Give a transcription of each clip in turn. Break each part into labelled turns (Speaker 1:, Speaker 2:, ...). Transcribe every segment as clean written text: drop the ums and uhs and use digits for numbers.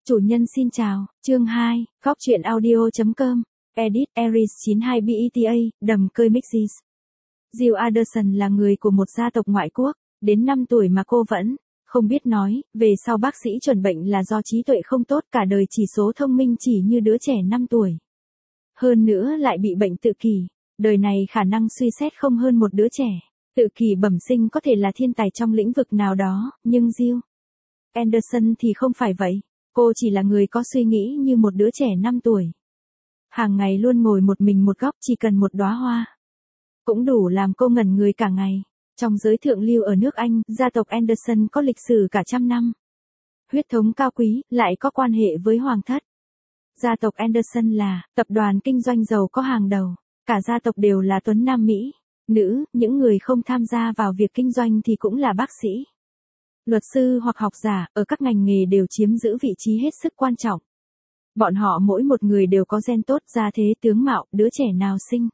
Speaker 1: Chủ nhân xin chào, chương 2, Góc truyện audio.com, Edit, Aries 92 BETA, đầm cơi Mixes. Jill Anderson là người của một gia tộc ngoại quốc, đến 5 tuổi mà cô vẫn không biết nói, về sau bác sĩ chuẩn bệnh là do trí tuệ không tốt, cả đời chỉ số thông minh chỉ như đứa trẻ 5 tuổi. Hơn nữa lại bị bệnh tự kỷ, đời này khả năng suy xét không hơn một đứa trẻ. Tự kỷ bẩm sinh có thể là thiên tài trong lĩnh vực nào đó, nhưng Jill Anderson thì không phải vậy. Cô chỉ là người có suy nghĩ như một đứa trẻ 5 tuổi. Hàng ngày luôn ngồi một mình một góc, chỉ cần một đóa hoa cũng đủ làm cô ngẩn người cả ngày. Trong giới thượng lưu ở nước Anh, gia tộc Anderson có lịch sử cả trăm năm. Huyết thống cao quý, lại có quan hệ với hoàng thất. Gia tộc Anderson là tập đoàn kinh doanh giàu có hàng đầu. Cả gia tộc đều là tuấn nam Mỹ, nữ, những người không tham gia vào việc kinh doanh thì cũng là bác sĩ, luật sư hoặc học giả, ở các ngành nghề đều chiếm giữ vị trí hết sức quan trọng. Bọn họ mỗi một người đều có gen tốt, gia thế tướng mạo, đứa trẻ nào sinh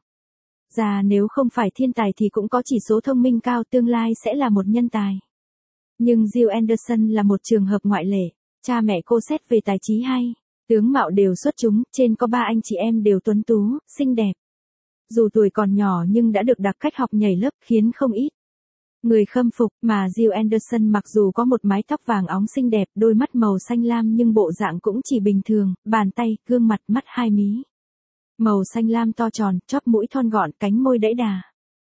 Speaker 1: ra nếu không phải thiên tài thì cũng có chỉ số thông minh cao, tương lai sẽ là một nhân tài. Nhưng Jill Anderson là một trường hợp ngoại lệ. Cha mẹ cô xét về tài trí hay tướng mạo đều xuất chúng, trên có 3 anh chị em đều tuấn tú, xinh đẹp. Dù tuổi còn nhỏ nhưng đã được đặc cách học nhảy lớp, khiến không ít người khâm phục. Mà Jill Anderson mặc dù có một mái tóc vàng óng xinh đẹp, đôi mắt màu xanh lam nhưng bộ dạng cũng chỉ bình thường, bàn tay, gương mặt, mắt hai mí màu xanh lam to tròn, chóp mũi thon gọn, cánh môi đẫy đà.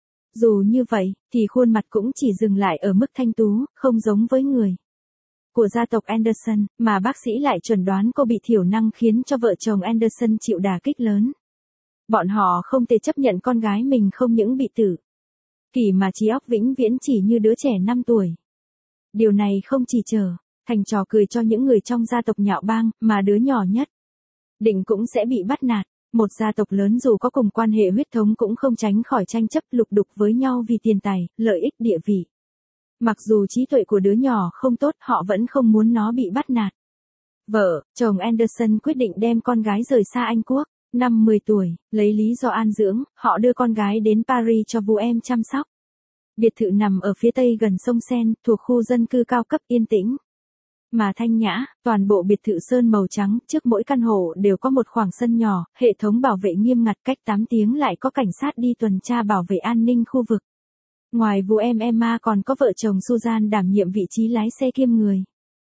Speaker 1: Dù như vậy, thì khuôn mặt cũng chỉ dừng lại ở mức thanh tú, không giống với người của gia tộc Anderson, mà bác sĩ lại chuẩn đoán cô bị thiểu năng, khiến cho vợ chồng Anderson chịu đả kích lớn. Bọn họ không thể chấp nhận con gái mình không những bị tự kỷ mà trí óc vĩnh viễn chỉ như đứa trẻ 5 tuổi. Điều này không chỉ trở thành trò cười cho những người trong gia tộc nhạo báng, mà đứa nhỏ nhất định cũng sẽ bị bắt nạt. Một gia tộc lớn dù có cùng quan hệ huyết thống cũng không tránh khỏi tranh chấp lục đục với nhau vì tiền tài, lợi ích, địa vị. Mặc dù trí tuệ của đứa nhỏ không tốt, họ vẫn không muốn nó bị bắt nạt. Vợ chồng Anderson quyết định đem con gái rời xa Anh Quốc. Năm 10 tuổi, lấy lý do an dưỡng, họ đưa con gái đến Paris cho vú em chăm sóc. Biệt thự nằm ở phía tây gần sông Seine, thuộc khu dân cư cao cấp yên tĩnh mà thanh nhã. Toàn bộ biệt thự sơn màu trắng, trước mỗi căn hộ đều có một khoảng sân nhỏ, hệ thống bảo vệ nghiêm ngặt, cách 8 tiếng lại có cảnh sát đi tuần tra bảo vệ an ninh khu vực. Ngoài vú em Emma còn có vợ chồng Susan đảm nhiệm vị trí lái xe kiêm người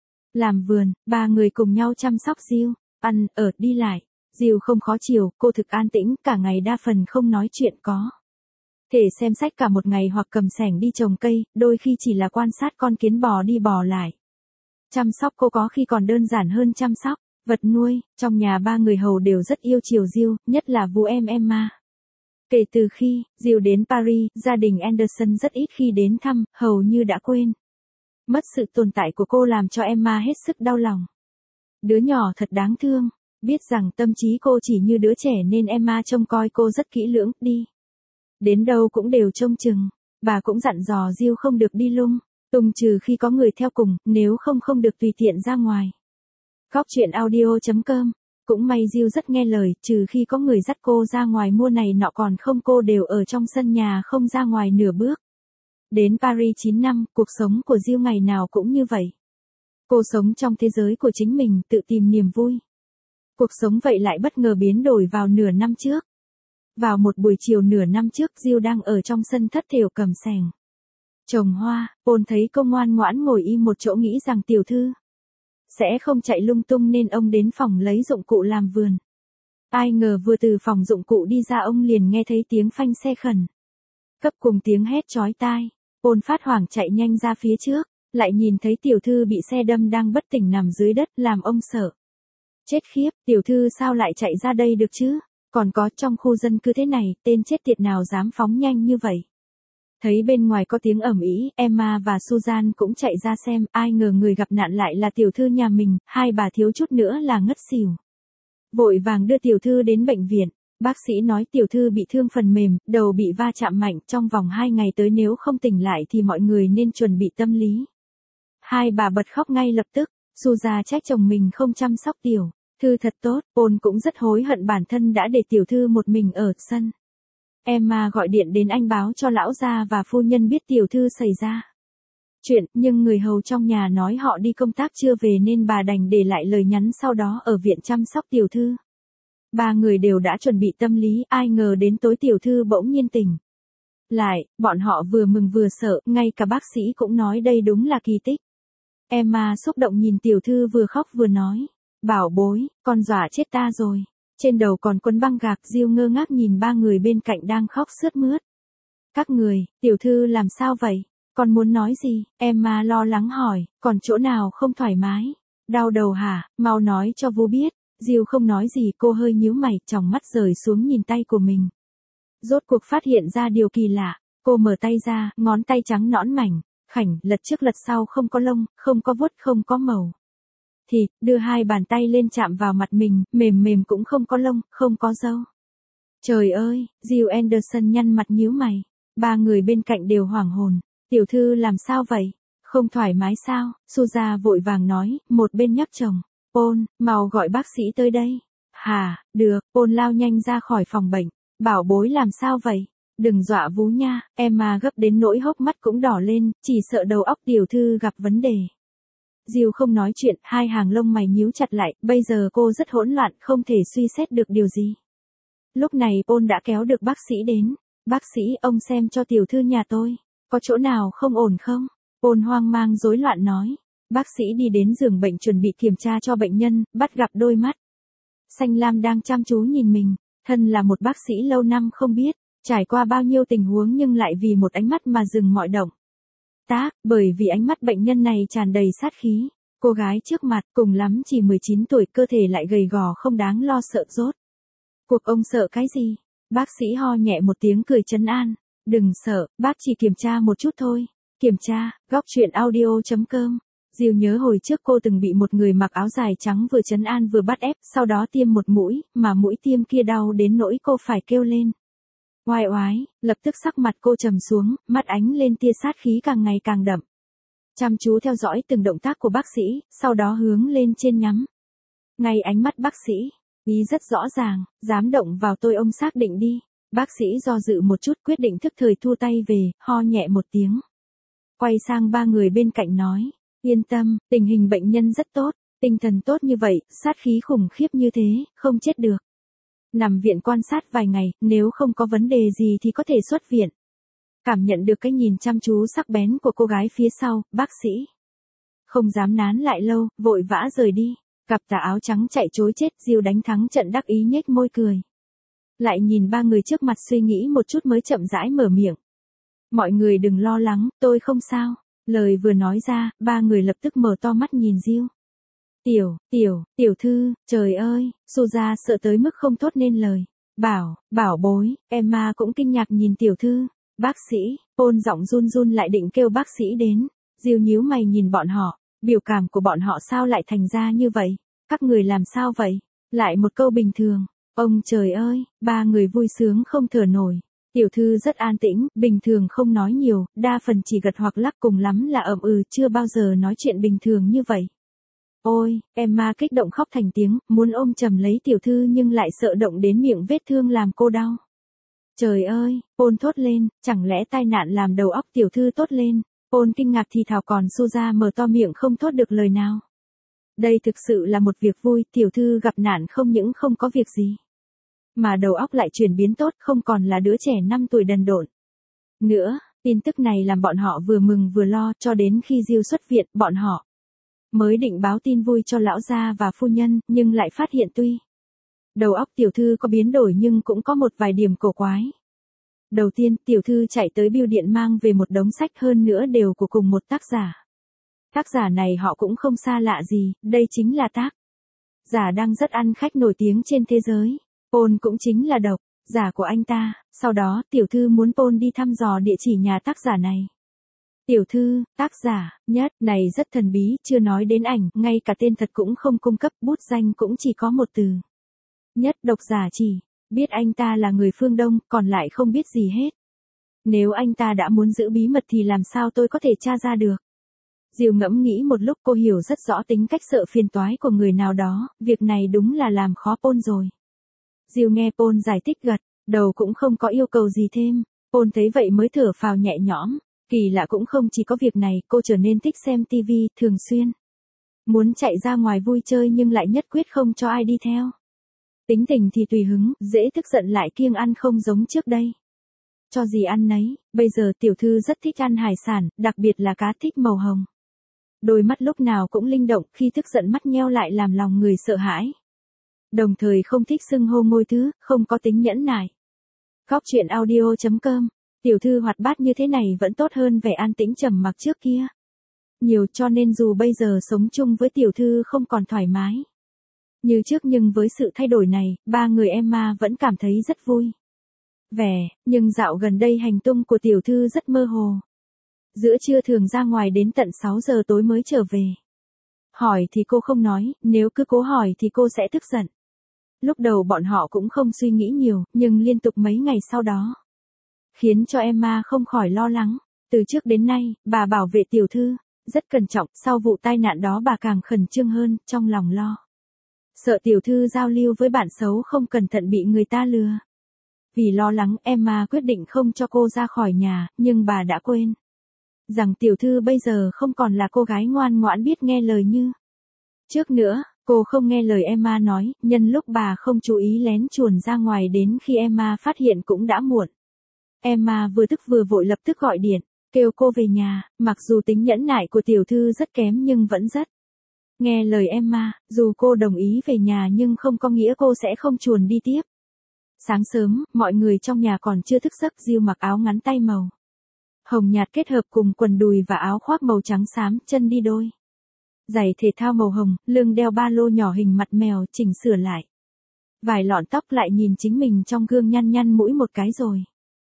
Speaker 1: làm vườn, 3 người cùng nhau chăm sóc Jill, ăn, ở, đi lại. Jill không khó chiều, cô thực an tĩnh, cả ngày đa phần không nói chuyện, có thể xem sách cả một ngày hoặc cầm xẻng đi trồng cây, đôi khi chỉ là quan sát con kiến bò đi bò lại. Chăm sóc cô có khi còn đơn giản hơn chăm sóc vật nuôi. Trong nhà 3 người hầu đều rất yêu chiều Jill, nhất là vú em Emma. Kể từ khi Jill đến Paris, gia đình Anderson rất ít khi đến thăm, hầu như đã quên mất sự tồn tại của cô, làm cho Emma hết sức đau lòng. Đứa nhỏ thật đáng thương. Biết rằng tâm trí cô chỉ như đứa trẻ nên Emma trông coi cô rất kỹ lưỡng, đi đến đâu cũng đều trông chừng. Bà cũng dặn dò Jill không được đi lung tung trừ khi có người theo cùng, nếu không được tùy tiện ra ngoài. Góc truyện audio.com. Cũng may Jill rất nghe lời, trừ khi có người dắt cô ra ngoài mua này nọ, còn không cô đều ở trong sân nhà không ra ngoài nửa bước. Đến Paris 9 năm, cuộc sống của Jill ngày nào cũng như vậy. Cô sống trong thế giới của chính mình, tự tìm niềm vui. Cuộc sống vậy lại bất ngờ biến đổi vào nửa năm trước. Vào một buổi chiều nửa năm trước, Jill đang ở trong sân thất thểu cầm xẻng trồng hoa. Paul thấy cô ngoan ngoãn ngồi im một chỗ, nghĩ rằng tiểu thư sẽ không chạy lung tung nên ông đến phòng lấy dụng cụ làm vườn. Ai ngờ vừa từ phòng dụng cụ đi ra, ông liền nghe thấy tiếng phanh xe khẩn cấp cùng tiếng hét chói tai. Paul phát hoảng chạy nhanh ra phía trước, lại nhìn thấy tiểu thư bị xe đâm đang bất tỉnh nằm dưới đất, làm ông sợ chết khiếp. Tiểu thư sao lại chạy ra đây được chứ? Còn có, trong khu dân cư thế này, tên chết tiệt nào dám phóng nhanh như vậy? Thấy bên ngoài có tiếng ầm ĩ, Emma và Susan cũng chạy ra xem, ai ngờ người gặp nạn lại là tiểu thư nhà mình, hai bà thiếu chút nữa là ngất xỉu. Vội vàng đưa tiểu thư đến bệnh viện. Bác sĩ nói tiểu thư bị thương phần mềm, đầu bị va chạm mạnh, trong vòng 2 ngày tới nếu không tỉnh lại thì mọi người nên chuẩn bị tâm lý. Hai bà bật khóc ngay lập tức. Susan trách chồng mình không chăm sóc tiểu thư thật tốt. Paul cũng rất hối hận bản thân đã để tiểu thư một mình ở sân. Emma gọi điện đến anh báo cho lão gia và phu nhân biết tiểu thư xảy ra chuyện, nhưng người hầu trong nhà nói họ đi công tác chưa về nên bà đành để lại lời nhắn sau đó ở viện chăm sóc tiểu thư. Ba người đều đã chuẩn bị tâm lý, ai ngờ đến tối tiểu thư bỗng nhiên tỉnh lại, bọn họ vừa mừng vừa sợ, ngay cả bác sĩ cũng nói đây đúng là kỳ tích. Emma xúc động nhìn tiểu thư vừa khóc vừa nói, bảo bối, con dọa chết ta rồi. Trên đầu còn quấn băng gạc, Diêu ngơ ngác nhìn ba người bên cạnh đang khóc sướt mướt. Các người, tiểu thư làm sao vậy? Con muốn nói gì? Emma lo lắng hỏi, còn chỗ nào không thoải mái? Đau đầu hả? Mau nói cho Vu biết. Diêu không nói gì, cô hơi nhíu mày, tròng mắt rời xuống nhìn tay của mình. Rốt cuộc phát hiện ra điều kỳ lạ, cô mở tay ra, ngón tay trắng nõn mảnh, khảnh, lật trước lật sau, không có lông, không có vuốt, không có màu. Thịt, đưa hai bàn tay lên chạm vào mặt mình, mềm mềm cũng không có lông, không có râu. Trời ơi, Jill Anderson nhăn mặt nhíu mày. Ba người bên cạnh đều hoảng hồn. Tiểu thư làm sao vậy? Không thoải mái sao? Suza vội vàng nói, một bên nhắc chồng. Paul, mau gọi bác sĩ tới đây. Hà, được, Paul lao nhanh ra khỏi phòng bệnh. Bảo bối làm sao vậy? Đừng dọa Vú nha, Emma gấp đến nỗi hốc mắt cũng đỏ lên, chỉ sợ đầu óc tiểu thư gặp vấn đề. Jill không nói chuyện, hai hàng lông mày nhíu chặt lại, bây giờ cô rất hỗn loạn, không thể suy xét được điều gì. Lúc này Paul đã kéo được bác sĩ đến. Bác sĩ, ông xem cho tiểu thư nhà tôi, có chỗ nào không ổn không? Paul hoang mang rối loạn nói. Bác sĩ đi đến giường bệnh chuẩn bị kiểm tra cho bệnh nhân, bắt gặp đôi mắt xanh lam đang chăm chú nhìn mình. Thân là một bác sĩ lâu năm không biết, trải qua bao nhiêu tình huống nhưng lại vì một ánh mắt mà dừng mọi động tác, bởi vì ánh mắt bệnh nhân này tràn đầy sát khí. Cô gái trước mặt, cùng lắm chỉ 19 tuổi, cơ thể lại gầy gò không đáng lo sợ rốt. Cuộc ông sợ cái gì? Bác sĩ ho nhẹ một tiếng cười trấn an. Đừng sợ, bác chỉ kiểm tra một chút thôi. Kiểm tra, góc chuyện audio.com. Diêu nhớ hồi trước cô từng bị một người mặc áo dài trắng vừa trấn an vừa bắt ép, sau đó tiêm một mũi, mà mũi tiêm kia đau đến nỗi cô phải kêu lên. Oai oái, lập tức sắc mặt cô trầm xuống, mắt ánh lên tia sát khí càng ngày càng đậm. Chăm chú theo dõi từng động tác của bác sĩ, sau đó hướng lên trên nhắm. Ngay ánh mắt bác sĩ, ý rất rõ ràng, dám động vào tôi ông xác định đi. Bác sĩ do dự một chút quyết định thức thời thu tay về, ho nhẹ một tiếng. Quay sang ba người bên cạnh nói, yên tâm, tình hình bệnh nhân rất tốt, tinh thần tốt như vậy, sát khí khủng khiếp như thế, không chết được. Nằm viện quan sát vài ngày, nếu không có vấn đề gì thì có thể xuất viện. Cảm nhận được cái nhìn chăm chú sắc bén của cô gái phía sau, bác sĩ không dám nán lại lâu, vội vã rời đi. Cặp tà áo trắng chạy trối chết, Diêu đánh thắng trận đắc ý nhếch môi cười. Lại nhìn ba người trước mặt suy nghĩ một chút mới chậm rãi mở miệng. Mọi người đừng lo lắng, tôi không sao. Lời vừa nói ra, ba người lập tức mở to mắt nhìn Diêu. Tiểu thư, trời ơi, Suza sợ tới mức không thốt nên lời. Bảo bối, Emma cũng kinh ngạc nhìn tiểu thư. Bác sĩ, Paul giọng run run lại định kêu bác sĩ đến. Diêu nhíu mày nhìn bọn họ, biểu cảm của bọn họ sao lại thành ra như vậy? Các người làm sao vậy? Lại một câu bình thường. Ông trời ơi, ba người vui sướng không thở nổi. Tiểu thư rất an tĩnh, bình thường không nói nhiều, đa phần chỉ gật hoặc lắc, cùng lắm là ậm ừ, chưa bao giờ nói chuyện bình thường như vậy. Ôi, Emma kích động khóc thành tiếng, muốn ôm chầm lấy tiểu thư nhưng lại sợ động đến miệng vết thương làm cô đau. Trời ơi, Paul thốt lên, chẳng lẽ tai nạn làm đầu óc tiểu thư tốt lên? Paul kinh ngạc thì thào, còn Suza mở to miệng không thốt được lời nào. Đây thực sự là một việc vui, tiểu thư gặp nạn không những không có việc gì, mà đầu óc lại chuyển biến tốt, không còn là đứa trẻ 5 tuổi đần độn nữa. Tin tức này làm bọn họ vừa mừng vừa lo, cho đến khi Diêu xuất viện, bọn họ mới định báo tin vui cho lão gia và phu nhân, nhưng lại phát hiện tuy đầu óc tiểu thư có biến đổi nhưng cũng có một vài điểm cổ quái. Đầu tiên, tiểu thư chạy tới bưu điện mang về một đống sách, hơn nữa đều của cùng một tác giả. Tác giả này họ cũng không xa lạ gì, đây chính là tác giả đang rất ăn khách nổi tiếng trên thế giới. Paul cũng chính là độc giả của anh ta. Sau đó, tiểu thư muốn Paul đi thăm dò địa chỉ nhà tác giả này. Tiểu thư, tác giả, nhất, này rất thần bí, chưa nói đến ảnh, ngay cả tên thật cũng không cung cấp, bút danh cũng chỉ có một từ. Nhất, độc giả chỉ biết anh ta là người phương Đông, còn lại không biết gì hết. Nếu anh ta đã muốn giữ bí mật thì làm sao tôi có thể tra ra được? Diêu ngẫm nghĩ một lúc, cô hiểu rất rõ tính cách sợ phiền toái của người nào đó, việc này đúng là làm khó Paul rồi. Diêu nghe Paul giải thích gật đầu cũng không có yêu cầu gì thêm. Paul thấy vậy mới thở phào nhẹ nhõm. Kỳ lạ cũng không chỉ có việc này, cô trở nên thích xem TV, thường xuyên muốn chạy ra ngoài vui chơi nhưng lại nhất quyết không cho ai đi theo. Tính tình thì tùy hứng, dễ tức giận lại kiêng ăn không giống trước đây. Cho gì ăn nấy, bây giờ tiểu thư rất thích ăn hải sản, đặc biệt là cá thích màu hồng. Đôi mắt lúc nào cũng linh động, khi tức giận mắt nheo lại làm lòng người sợ hãi. Đồng thời không thích xưng hô ngôi thứ, không có tính nhẫn nại. Góc truyện audio.com. Tiểu thư hoạt bát như thế này vẫn tốt hơn vẻ an tĩnh trầm mặc trước kia. Nhiều, cho nên dù bây giờ sống chung với tiểu thư không còn thoải mái như trước, nhưng với sự thay đổi này, ba người Emma vẫn cảm thấy rất vui vẻ, nhưng dạo gần đây hành tung của tiểu thư rất mơ hồ. Giữa trưa thường ra ngoài đến tận 6 giờ tối mới trở về. Hỏi thì cô không nói, nếu cứ cố hỏi thì cô sẽ tức giận. Lúc đầu bọn họ cũng không suy nghĩ nhiều, nhưng liên tục mấy ngày sau đó khiến cho Emma không khỏi lo lắng. Từ trước đến nay, bà bảo vệ tiểu thư rất cẩn trọng, sau vụ tai nạn đó bà càng khẩn trương hơn, trong lòng lo sợ tiểu thư giao lưu với bạn xấu không cẩn thận bị người ta lừa. Vì lo lắng, Emma quyết định không cho cô ra khỏi nhà, nhưng bà đã quên rằng tiểu thư bây giờ không còn là cô gái ngoan ngoãn biết nghe lời như trước nữa. Cô không nghe lời Emma nói, nhân lúc bà không chú ý lén chuồn ra ngoài, đến khi Emma phát hiện cũng đã muộn. Emma vừa tức vừa vội lập tức gọi điện, kêu cô về nhà, mặc dù tính nhẫn nại của tiểu thư rất kém nhưng vẫn rất nghe lời Emma, dù cô đồng ý về nhà nhưng không có nghĩa cô sẽ không chuồn đi tiếp. Sáng sớm, mọi người trong nhà còn chưa thức giấc, Jill mặc áo ngắn tay màu hồng nhạt kết hợp cùng quần đùi và áo khoác màu trắng xám, chân đi đôi giày thể thao màu hồng, lưng đeo ba lô nhỏ hình mặt mèo, chỉnh sửa lại vài lọn tóc, lại nhìn chính mình trong gương, nhăn nhăn mũi một cái rồi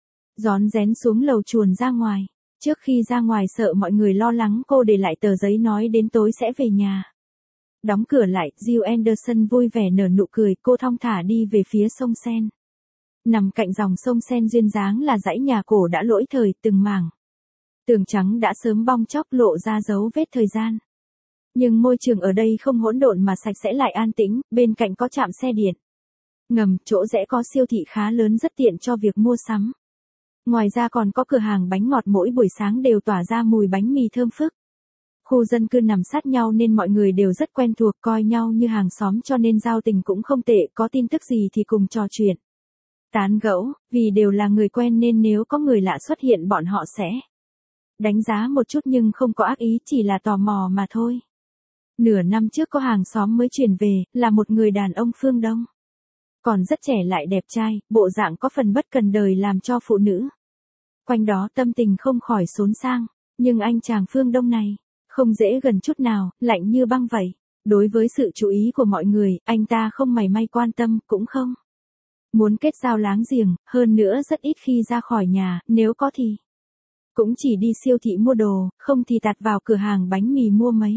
Speaker 1: rón rén xuống lầu chuồn ra ngoài. Trước khi ra ngoài sợ mọi người lo lắng, cô để lại tờ giấy nói đến tối sẽ về nhà. Đóng cửa lại, Jill Anderson vui vẻ nở nụ cười, cô thong thả đi về phía sông Sen. Nằm cạnh dòng sông Sen duyên dáng là dãy nhà cổ đã lỗi thời, từng mảng tường trắng đã sớm bong chóc lộ ra dấu vết thời gian. Nhưng môi trường ở đây không hỗn độn mà sạch sẽ lại an tĩnh, bên cạnh có trạm xe điện ngầm, chỗ rẽ có siêu thị khá lớn rất tiện cho việc mua sắm. Ngoài ra còn có cửa hàng bánh ngọt, mỗi buổi sáng đều tỏa ra mùi bánh mì thơm phức. Khu dân cư nằm sát nhau nên mọi người đều rất quen thuộc, coi nhau như hàng xóm, cho nên giao tình cũng không tệ, có tin tức gì thì cùng trò chuyện, tán gẫu, vì đều là người quen nên nếu có người lạ xuất hiện bọn họ sẽ đánh giá một chút nhưng không có ác ý, chỉ là tò mò mà thôi. Nửa năm trước có hàng xóm mới chuyển về, là một người đàn ông phương Đông. Còn rất trẻ lại đẹp trai, bộ dạng có phần bất cần đời làm cho phụ nữ quanh đó tâm tình không khỏi xốn sang. Nhưng anh chàng phương Đông này không dễ gần chút nào, lạnh như băng vậy. Đối với sự chú ý của mọi người, anh ta không mảy may quan tâm, cũng không muốn kết giao láng giềng, hơn nữa rất ít khi ra khỏi nhà, nếu có thì cũng chỉ đi siêu thị mua đồ, không thì tạt vào cửa hàng bánh mì mua mấy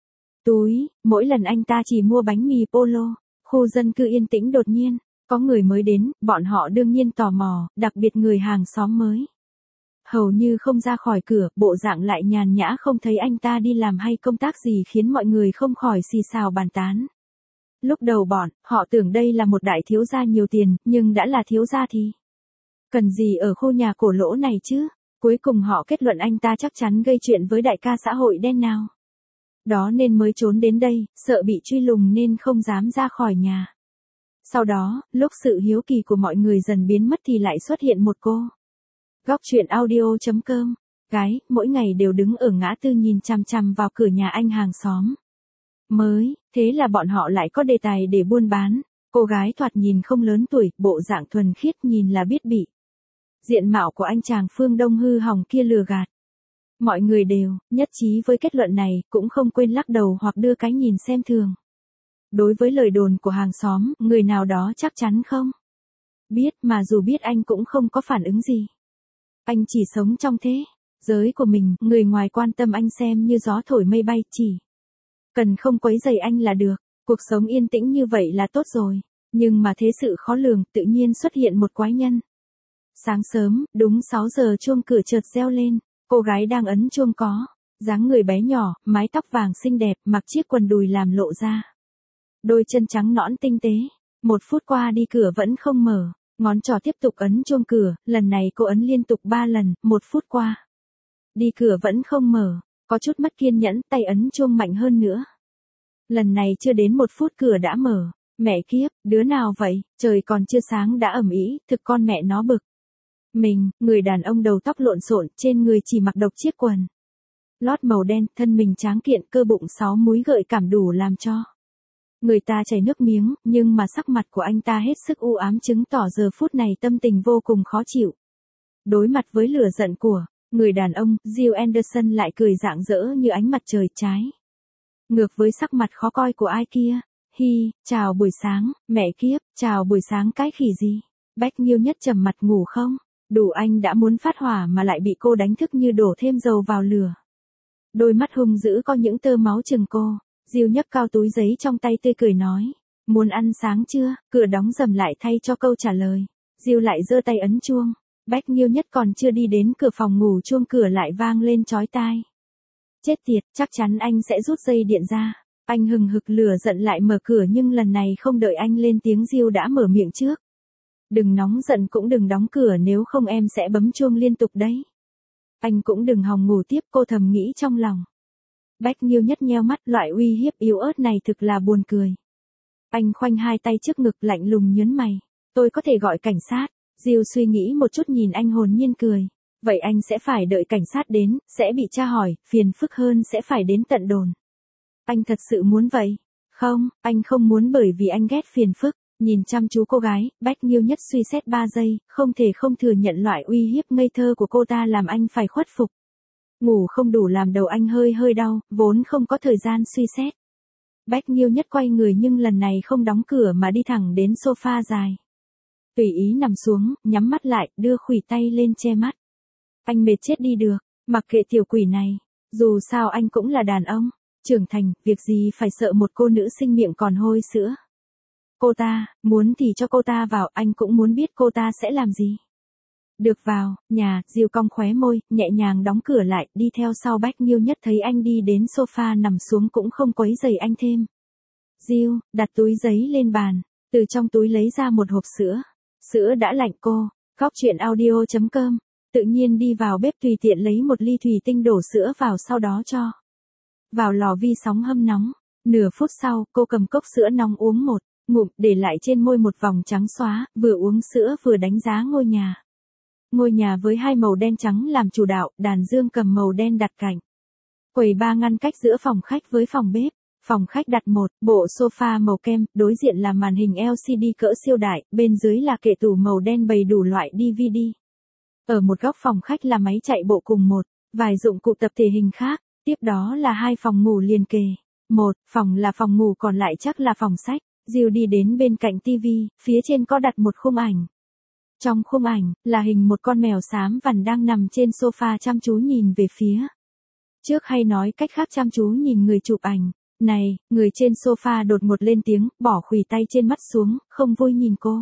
Speaker 1: túi. Mỗi lần anh ta chỉ mua bánh mì Polo. Khu dân cư yên tĩnh, đột nhiên có người mới đến, bọn họ đương nhiên tò mò, đặc biệt người hàng xóm mới hầu như không ra khỏi cửa, bộ dạng lại nhàn nhã, không thấy anh ta đi làm hay công tác gì, khiến mọi người không khỏi xì xào bàn tán. Lúc đầu bọn họ tưởng đây là một đại thiếu gia nhiều tiền, nhưng đã là thiếu gia thì cần gì ở khu nhà cổ lỗ này chứ. Cuối cùng họ kết luận anh ta chắc chắn gây chuyện với đại ca xã hội đen nào đó nên mới trốn đến đây, sợ bị truy lùng nên không dám ra khỏi nhà. Sau đó, lúc sự hiếu kỳ của mọi người dần biến mất thì lại xuất hiện một cô. Góc truyện audio.com. Gái, mỗi ngày đều đứng ở ngã tư nhìn chằm chằm vào cửa nhà anh hàng xóm mới, thế là bọn họ lại có đề tài để buôn bán. Cô gái thoạt nhìn không lớn tuổi, bộ dạng thuần khiết, nhìn là biết bị diện mạo của anh chàng phương Đông hư hỏng kia lừa gạt. Mọi người đều nhất trí với kết luận này, cũng không quên lắc đầu hoặc đưa cái nhìn xem thường. Đối với lời đồn của hàng xóm, người nào đó chắc chắn không biết, mà dù biết anh cũng không có phản ứng gì. Anh chỉ sống trong thế giới của mình, người ngoài quan tâm anh xem như gió thổi mây bay, chỉ cần không quấy rầy anh là được. Cuộc sống yên tĩnh như vậy là tốt rồi. Nhưng mà thế sự khó lường, tự nhiên xuất hiện một quái nhân. Sáng sớm, đúng 6 giờ chuông cửa chợt reo lên. Cô gái đang ấn chuông có dáng người bé nhỏ, mái tóc vàng xinh đẹp, mặc chiếc quần đùi làm lộ ra đôi chân trắng nõn tinh tế. 1 phút qua đi cửa vẫn không mở. Ngón trỏ tiếp tục ấn chuông cửa, lần này cô ấn liên tục 3 lần. 1 phút qua đi cửa vẫn không mở, có chút mất kiên nhẫn, tay ấn chuông mạnh hơn nữa. Lần này chưa đến 1 phút cửa đã mở, mẹ kiếp, đứa nào vậy, trời còn chưa sáng đã ầm ĩ, thực con mẹ nó bực. Mình, người đàn ông đầu tóc lộn xộn, trên người chỉ mặc độc chiếc quần lót màu đen, thân mình tráng kiện, cơ bụng 6 múi gợi cảm đủ làm cho người ta chảy nước miếng, nhưng mà sắc mặt của anh ta hết sức u ám, chứng tỏ giờ phút này tâm tình vô cùng khó chịu. Đối mặt với lửa giận của người đàn ông, Jill Anderson lại cười rạng rỡ như ánh mặt trời trái ngược với sắc mặt khó coi của ai kia. Hi, chào buổi sáng, mẹ kiếp, chào buổi sáng cái khỉ gì? Bách Nghiêu Nhất trầm mặt ngủ không? Đủ anh đã muốn phát hỏa mà lại bị cô đánh thức như đổ thêm dầu vào lửa. Đôi mắt hung dữ có những tơ máu chừng cô. Jill nhấc cao túi giấy trong tay tươi cười nói. Muốn ăn sáng chưa? Cửa đóng rầm lại thay cho câu trả lời. Jill lại giơ tay ấn chuông. Bách Nghiêu Nhất còn chưa đi đến cửa phòng ngủ chuông cửa lại vang lên chói tai. Chết tiệt, chắc chắn anh sẽ rút dây điện ra. Anh hừng hực lửa giận lại mở cửa nhưng lần này không đợi anh lên tiếng Jill đã mở miệng trước. Đừng nóng giận cũng đừng đóng cửa nếu không em sẽ bấm chuông liên tục đấy. Anh cũng đừng hòng ngủ tiếp, cô thầm nghĩ trong lòng. Bách Nghiêu Nhất nheo mắt, loại uy hiếp yếu ớt này thực là buồn cười. Anh khoanh hai tay trước ngực lạnh lùng nhớn mày. Tôi có thể gọi cảnh sát. Jill suy nghĩ một chút nhìn anh hồn nhiên cười. Vậy anh sẽ phải đợi cảnh sát đến, sẽ bị tra hỏi, phiền phức hơn sẽ phải đến tận đồn. Anh thật sự muốn vậy? Không, anh không muốn bởi vì anh ghét phiền phức. Nhìn chăm chú cô gái, Bách Nghiêu Nhất suy xét 3 giây, không thể không thừa nhận loại uy hiếp ngây thơ của cô ta làm anh phải khuất phục. Ngủ không đủ làm đầu anh hơi hơi đau, vốn không có thời gian suy xét. Bách Nghiêu Nhất quay người nhưng lần này không đóng cửa mà đi thẳng đến sofa dài. Tùy ý nằm xuống, nhắm mắt lại, đưa khuỷu tay lên che mắt. Anh mệt chết đi được, mặc kệ tiểu quỷ này. Dù sao anh cũng là đàn ông, trưởng thành, việc gì phải sợ một cô nữ sinh miệng còn hôi sữa. Cô ta, muốn thì cho cô ta vào, anh cũng muốn biết cô ta sẽ làm gì. Được vào, nhà, Jill cong khóe môi, nhẹ nhàng đóng cửa lại, đi theo sau Bách Nghiêu Nhất thấy anh đi đến sofa nằm xuống cũng không quấy rầy anh thêm. Jill, đặt túi giấy lên bàn, từ trong túi lấy ra một hộp sữa. Sữa đã lạnh cô, góc chuyện audio.com, tự nhiên đi vào bếp tùy tiện lấy một ly thủy tinh đổ sữa vào sau đó cho vào lò vi sóng hâm nóng. Nửa phút sau, cô cầm cốc sữa nóng uống một ngụm, để lại trên môi một vòng trắng xóa, vừa uống sữa vừa đánh giá ngôi nhà. Ngôi nhà với 2 màu đen trắng làm chủ đạo, đàn dương cầm màu đen đặt cạnh. Quầy bar ngăn cách giữa phòng khách với phòng bếp. Phòng khách đặt một bộ sofa màu kem, đối diện là màn hình LCD cỡ siêu đại, bên dưới là kệ tủ màu đen bày đủ loại DVD. Ở một góc phòng khách là máy chạy bộ cùng một vài dụng cụ tập thể hình khác, tiếp đó là 2 phòng ngủ liền kề. Một phòng là phòng ngủ còn lại chắc là phòng sách. Jill đi đến bên cạnh TV, phía trên có đặt một khung ảnh. Trong khung ảnh, là hình một con mèo xám vằn đang nằm trên sofa chăm chú nhìn về phía trước, hay nói cách khác chăm chú nhìn người chụp ảnh. Này, người trên sofa đột ngột lên tiếng, bỏ khuỷu tay trên mắt xuống, không vui nhìn cô.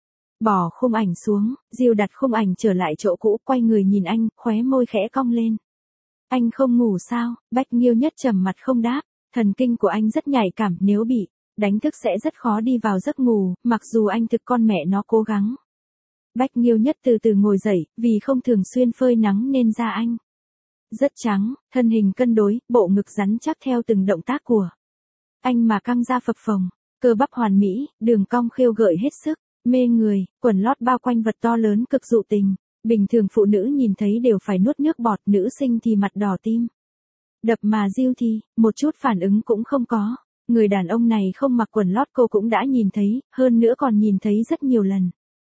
Speaker 1: Bỏ khung ảnh xuống, Jill đặt khung ảnh trở lại chỗ cũ, quay người nhìn anh, khóe môi khẽ cong lên. Anh không ngủ sao? Bách Nghiêu Nhất trầm mặt không đáp. Thần kinh của anh rất nhạy cảm, nếu bị đánh thức sẽ rất khó đi vào giấc ngủ, mặc dù anh thực con mẹ nó cố gắng. Bách Nghiêu Nhất từ từ ngồi dậy, vì không thường xuyên phơi nắng nên da anh rất trắng, thân hình cân đối, bộ ngực rắn chắc theo từng động tác của anh mà căng ra phập phồng, cơ bắp hoàn mỹ, đường cong khêu gợi hết sức mê người, quần lót bao quanh vật to lớn cực dụ tình. Bình thường phụ nữ nhìn thấy đều phải nuốt nước bọt, nữ sinh thì mặt đỏ tim đập, mà Jill thì một chút phản ứng cũng không có. Người đàn ông này không mặc quần lót cô cũng đã nhìn thấy, hơn nữa còn nhìn thấy rất nhiều lần.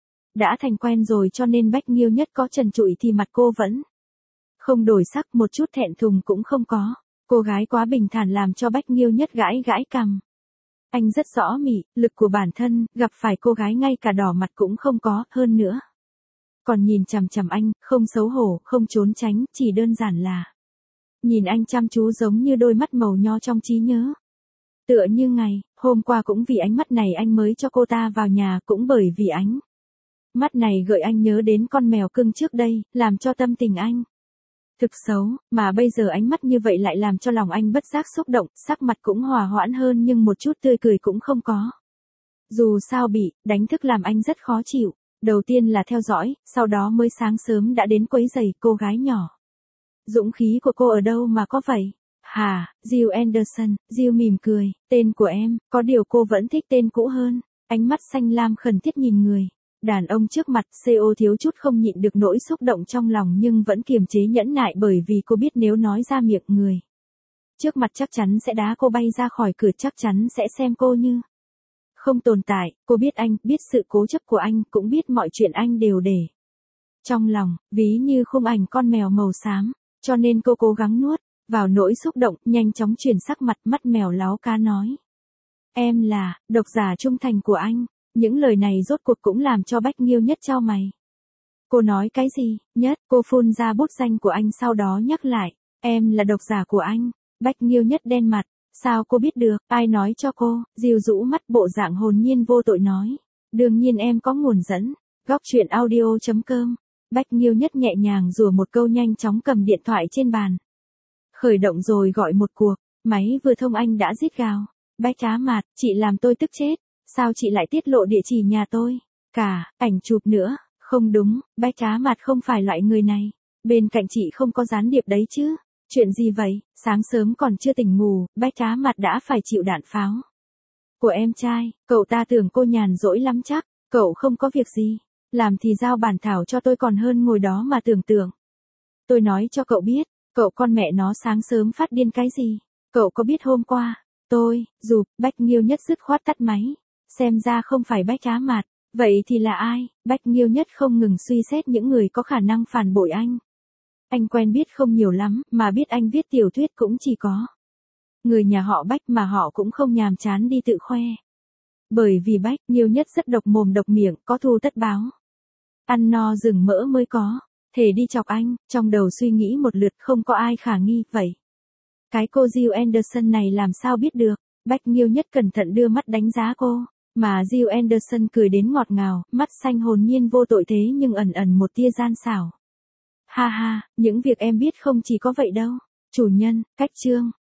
Speaker 1: Đã thành quen rồi cho nên Bách Nghiêu Nhất có trần trụi thì mặt cô vẫn không đổi sắc, một chút thẹn thùng cũng không có. Cô gái quá bình thản làm cho Bách Nghiêu Nhất gãi gãi cằm. Anh rất rõ mị, lực của bản thân, gặp phải cô gái ngay cả đỏ mặt cũng không có, hơn nữa còn nhìn chằm chằm anh, không xấu hổ, không trốn tránh, chỉ đơn giản là nhìn anh chăm chú giống như đôi mắt màu nho trong trí nhớ. Tựa như ngày hôm qua cũng vì ánh mắt này anh mới cho cô ta vào nhà, cũng bởi vì ánh mắt này gợi anh nhớ đến con mèo cưng trước đây, làm cho tâm tình anh thực xấu, mà bây giờ ánh mắt như vậy lại làm cho lòng anh bất giác xúc động, sắc mặt cũng hòa hoãn hơn nhưng một chút tươi cười cũng không có. Dù sao bị đánh thức làm anh rất khó chịu, đầu tiên là theo dõi, sau đó mới sáng sớm đã đến quấy rầy cô gái nhỏ. Dũng khí của cô ở đâu mà có vậy? Hả, Jill Anderson, Jill mỉm cười, tên của em, có điều cô vẫn thích tên cũ hơn. Ánh mắt xanh lam khẩn thiết nhìn người. Đàn ông trước mặt, CO thiếu chút không nhịn được nỗi xúc động trong lòng nhưng vẫn kiềm chế nhẫn nại bởi vì cô biết nếu nói ra miệng người trước mặt chắc chắn sẽ đá cô bay ra khỏi cửa, chắc chắn sẽ xem cô như không tồn tại. Cô biết anh, biết sự cố chấp của anh, cũng biết mọi chuyện anh đều để trong lòng, ví như khung ảnh con mèo màu xám, cho nên cô cố gắng nuốt vào nỗi xúc động, nhanh chóng chuyển sắc mặt, mắt mèo láo cá nói. Em là độc giả trung thành của anh. Những lời này rốt cuộc cũng làm cho Bách Nghiêu Nhất chau mày. Cô nói cái gì? Nhất, cô phun ra bút danh của anh sau đó nhắc lại. Em là độc giả của anh. Bách Nghiêu Nhất đen mặt. Sao cô biết được? Ai nói cho cô? Dìu rũ mắt bộ dạng hồn nhiên vô tội nói. Đương nhiên em có nguồn dẫn. Góc truyện audio.com. Bách Nghiêu Nhất nhẹ nhàng rủa một câu, nhanh chóng cầm điện thoại trên bàn. Khởi động rồi gọi một cuộc. Máy vừa thông anh đã rít gào. Bách Cá Mạt, chị làm tôi tức chết. Sao chị lại tiết lộ địa chỉ nhà tôi? Cả, ảnh chụp nữa. Không đúng, Bách Cá Mạt không phải loại người này. Bên cạnh chị không có gián điệp đấy chứ. Chuyện gì vậy? Sáng sớm còn chưa tỉnh ngủ, Bách Cá Mạt đã phải chịu đạn pháo của em trai. Cậu ta tưởng cô nhàn rỗi lắm chắc. Cậu không có việc gì. Làm thì giao bản thảo cho tôi còn hơn ngồi đó mà tưởng tượng. Tôi nói cho cậu biết, cậu con mẹ nó sáng sớm phát điên cái gì? Cậu có biết hôm qua, tôi, Dục, Bách Nghiêu Nhất dứt khoát tắt máy. Xem ra không phải Bách Cá Mạt. Vậy thì là ai? Bách Nghiêu Nhất không ngừng suy xét những người có khả năng phản bội anh. Anh quen biết không nhiều lắm, mà biết anh viết tiểu thuyết cũng chỉ có người nhà họ Bách, mà họ cũng không nhàm chán đi tự khoe. Bởi vì Bách Nghiêu Nhất rất độc mồm độc miệng, có thù tất báo. Ăn no rừng mỡ mới có thể đi chọc anh. Trong đầu suy nghĩ một lượt, không có ai khả nghi. Vậy cái cô Jill Anderson này làm sao biết được? Bách Nghiêu Nhất cẩn thận đưa mắt đánh giá cô. Mà Jill Anderson cười đến ngọt ngào, mắt xanh hồn nhiên vô tội thế nhưng ẩn ẩn một tia gian xảo. Ha ha, những việc em biết không chỉ có vậy đâu. Chủ nhân, cách chương.